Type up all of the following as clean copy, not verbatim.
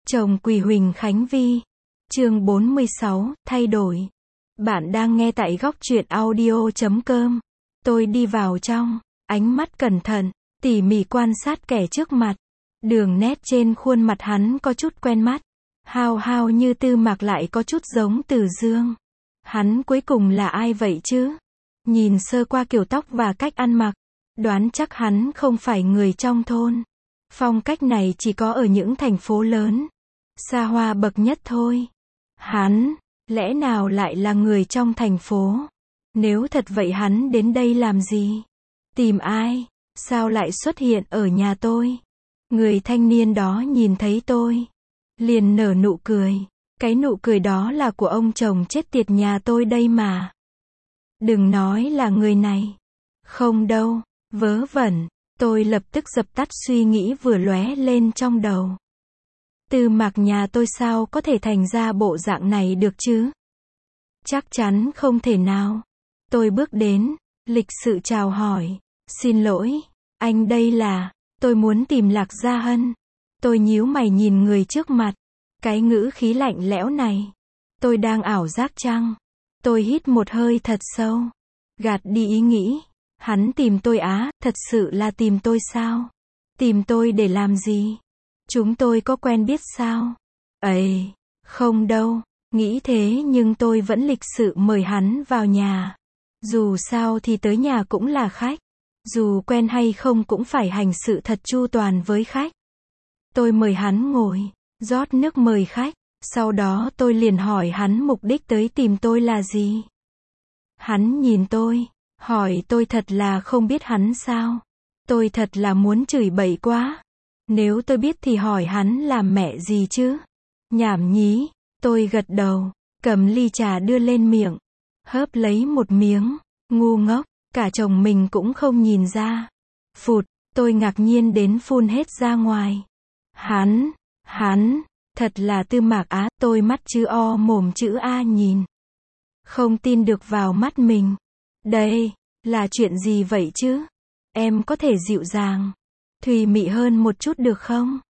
Chồng Quỳ Huỳnh Khánh Vi. Chương 46, thay đổi. Bạn đang nghe tại góc truyện audio.com. Tôi đi vào trong, ánh mắt cẩn thận, tỉ mỉ quan sát kẻ trước mặt. Đường nét trên khuôn mặt hắn có chút quen mắt. Hao hao như Tư Mạc lại có chút giống Từ Dương. Hắn cuối cùng là ai vậy chứ? Nhìn sơ qua kiểu tóc và cách ăn mặc, đoán chắc hắn không phải người trong thôn. Phong cách này chỉ có ở những thành phố lớn, xa hoa bậc nhất thôi. Hắn, lẽ nào lại là người trong thành phố? Nếu thật vậy hắn đến đây làm gì? Tìm ai? Sao lại xuất hiện ở nhà tôi? Người thanh niên đó nhìn thấy tôi, liền nở nụ cười. Cái nụ cười đó là của ông chồng chết tiệt nhà tôi đây mà. Đừng nói là người này. Không đâu, vớ vẩn. Tôi lập tức dập tắt suy nghĩ vừa lóe lên trong đầu. Tư Mạc nhà tôi sao có thể thành ra bộ dạng này được chứ? Chắc chắn không thể nào. Tôi bước đến, lịch sự chào hỏi. Xin lỗi, anh đây là, tôi muốn tìm Lạc Gia Hân. Tôi nhíu mày nhìn người trước mặt. Cái ngữ khí lạnh lẽo này. Tôi đang ảo giác chăng? Tôi hít một hơi thật sâu. Gạt đi ý nghĩ. Hắn tìm tôi á, thật sự là tìm tôi sao? Tìm tôi để làm gì? Chúng tôi có quen biết sao? Ấy, không đâu. Nghĩ thế nhưng tôi vẫn lịch sự mời hắn vào nhà. Dù sao thì tới nhà cũng là khách. Dù quen hay không cũng phải hành sự thật chu toàn với khách. Tôi mời hắn ngồi, rót nước mời khách. Sau đó tôi liền hỏi hắn mục đích tới tìm tôi là gì? Hắn nhìn tôi, hỏi tôi thật là không biết hắn sao? Tôi thật là muốn chửi bậy quá. Nếu tôi biết thì hỏi hắn làm mẹ gì chứ? Nhảm nhí. Tôi gật đầu, cầm ly trà đưa lên miệng, hớp lấy một miếng. Ngu ngốc, cả chồng mình cũng không nhìn ra. Phụt, tôi ngạc nhiên đến phun hết ra ngoài. Hắn, thật là Tư Mạc á. Tôi mắt chữ O mồm chữ A nhìn, không tin được vào mắt mình. Đây, là chuyện gì vậy chứ? Em có thể dịu dàng, thùy mị hơn một chút được không?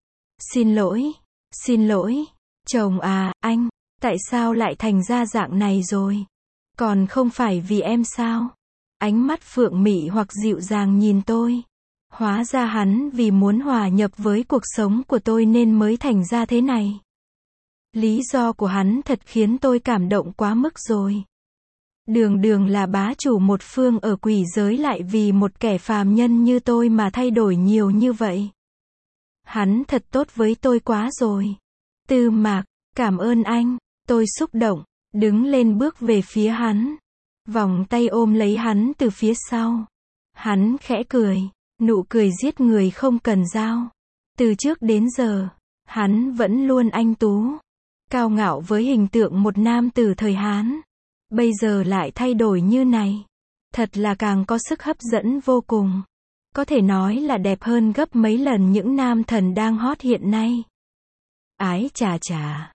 Xin lỗi, chồng à, anh, tại sao lại thành ra dạng này rồi? Còn không phải vì em sao? Ánh mắt phượng mị hoặc dịu dàng nhìn tôi. Hóa ra hắn vì muốn hòa nhập với cuộc sống của tôi nên mới thành ra thế này. Lý do của hắn thật khiến tôi cảm động quá mức rồi. Đường đường là bá chủ một phương ở quỷ giới lại vì một kẻ phàm nhân như tôi mà thay đổi nhiều như vậy. Hắn thật tốt với tôi quá rồi. Tư Mạc, cảm ơn anh. Tôi xúc động, đứng lên bước về phía hắn. Vòng tay ôm lấy hắn từ phía sau. Hắn khẽ cười, nụ cười giết người không cần dao. Từ trước đến giờ, hắn vẫn luôn anh tú, cao ngạo với hình tượng một nam tử thời Hán. Bây giờ lại thay đổi như này. Thật là càng có sức hấp dẫn vô cùng. Có thể nói là đẹp hơn gấp mấy lần những nam thần đang hot hiện nay. Ái chà chà,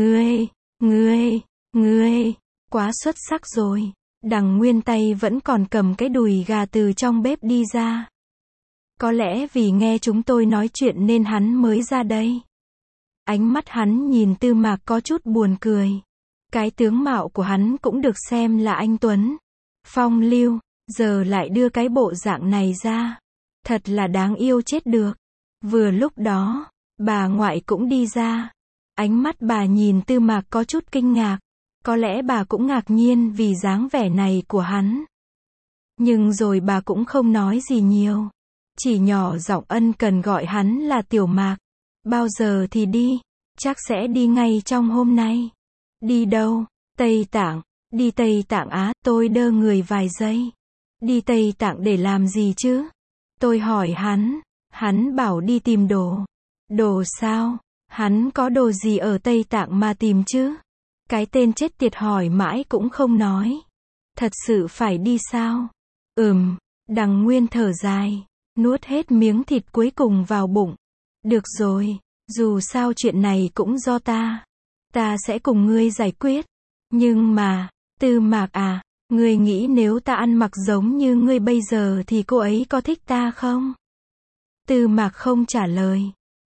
ngươi, quá xuất sắc rồi. Đằng Nguyên tay vẫn còn cầm cái đùi gà từ trong bếp đi ra. Có lẽ vì nghe chúng tôi nói chuyện nên hắn mới ra đây. Ánh mắt hắn nhìn Tư Mạc có chút buồn cười. Cái tướng mạo của hắn cũng được xem là anh tuấn, phong lưu, giờ lại đưa cái bộ dạng này ra. Thật là đáng yêu chết được. Vừa lúc đó, bà ngoại cũng đi ra. Ánh mắt bà nhìn Tư Mạc có chút kinh ngạc. Có lẽ bà cũng ngạc nhiên vì dáng vẻ này của hắn. Nhưng rồi bà cũng không nói gì nhiều. Chỉ nhỏ giọng ân cần gọi hắn là Tiểu Mạc. Bao giờ thì đi? Chắc sẽ đi ngay trong hôm nay. Đi đâu? Tây Tạng. Đi Tây Tạng á? Tôi đơ người vài giây. Đi Tây Tạng để làm gì chứ? Tôi hỏi hắn. Hắn bảo đi tìm đồ. Đồ sao? Hắn có đồ gì ở Tây Tạng mà tìm chứ? Cái tên chết tiệt hỏi mãi cũng không nói. Thật sự phải đi sao? Đằng Nguyên thở dài, nuốt hết miếng thịt cuối cùng vào bụng. Được rồi, dù sao chuyện này cũng do ta. Ta sẽ cùng ngươi giải quyết. Nhưng mà, Tư Mạc à, ngươi nghĩ nếu ta ăn mặc giống như ngươi bây giờ thì cô ấy có thích ta không? Tư Mạc không trả lời.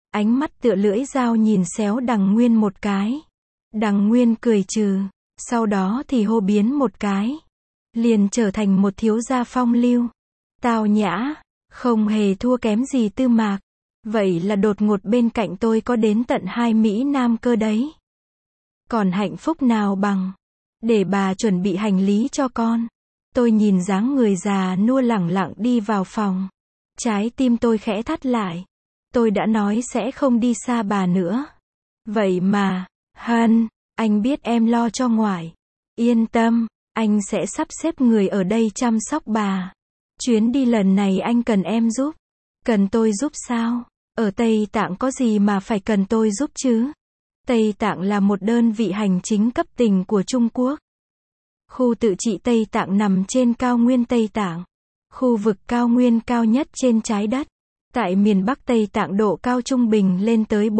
ánh mắt tựa lưỡi dao nhìn xéo Đằng Nguyên một cái. Đằng Nguyên cười trừ, sau đó thì hô biến một cái. Liền trở thành một thiếu gia phong lưu. Tao nhã, không hề thua kém gì Tư Mạc. Vậy là đột ngột bên cạnh tôi có đến tận 2 Mỹ Nam cơ đấy. Còn hạnh phúc nào bằng, để bà chuẩn bị hành lý cho con. Tôi nhìn dáng người già nua lẳng lặng đi vào phòng. Trái tim tôi khẽ thắt lại. Tôi đã nói sẽ không đi xa bà nữa. Vậy mà, Hân, anh biết em lo cho ngoại. Yên tâm, anh sẽ sắp xếp người ở đây chăm sóc bà. Chuyến đi lần này anh cần em giúp. Cần tôi giúp sao? Ở Tây Tạng có gì mà phải cần tôi giúp chứ? Tây Tạng là một đơn vị hành chính cấp tỉnh của Trung Quốc. Khu tự trị Tây Tạng nằm trên cao nguyên Tây Tạng. Khu vực cao nguyên cao nhất trên trái đất. Tại miền Bắc Tây Tạng độ cao trung bình lên tới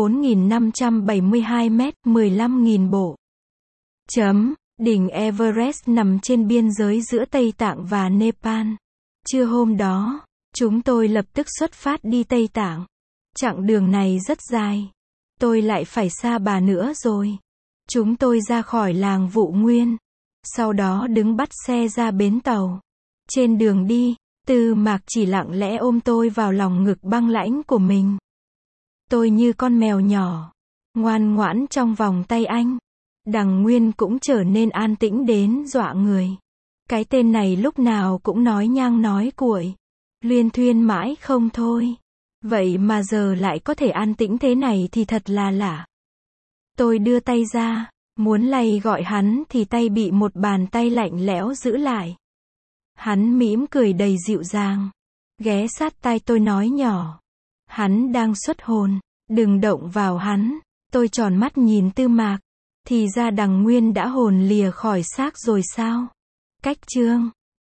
4.572 mét, 15.000 bộ. Đỉnh Everest nằm trên biên giới giữa Tây Tạng và Nepal. Trưa hôm đó, chúng tôi lập tức xuất phát đi Tây Tạng. Chặng đường này rất dài. Tôi lại phải xa bà nữa rồi. Chúng tôi ra khỏi làng Vụ Nguyên. Sau đó đứng bắt xe ra bến tàu. Trên đường đi, Tư Mạc chỉ lặng lẽ ôm tôi vào lòng ngực băng lãnh của mình. Tôi như con mèo nhỏ, ngoan ngoãn trong vòng tay anh. Đằng Nguyên cũng trở nên an tĩnh đến dọa người. Cái tên này lúc nào cũng nói nhang nói cuội, luyên thuyên mãi không thôi. Vậy mà giờ lại có thể an tĩnh thế này thì thật là lạ. Tôi đưa tay ra, muốn lay gọi hắn thì tay bị một bàn tay lạnh lẽo giữ lại. Hắn mỉm cười đầy dịu dàng, ghé sát tai tôi nói nhỏ. Hắn đang xuất hồn, đừng động vào hắn. Tôi tròn mắt nhìn Tư Mạc. Thì ra Đằng Nguyên đã hồn lìa khỏi xác rồi sao? Cách chương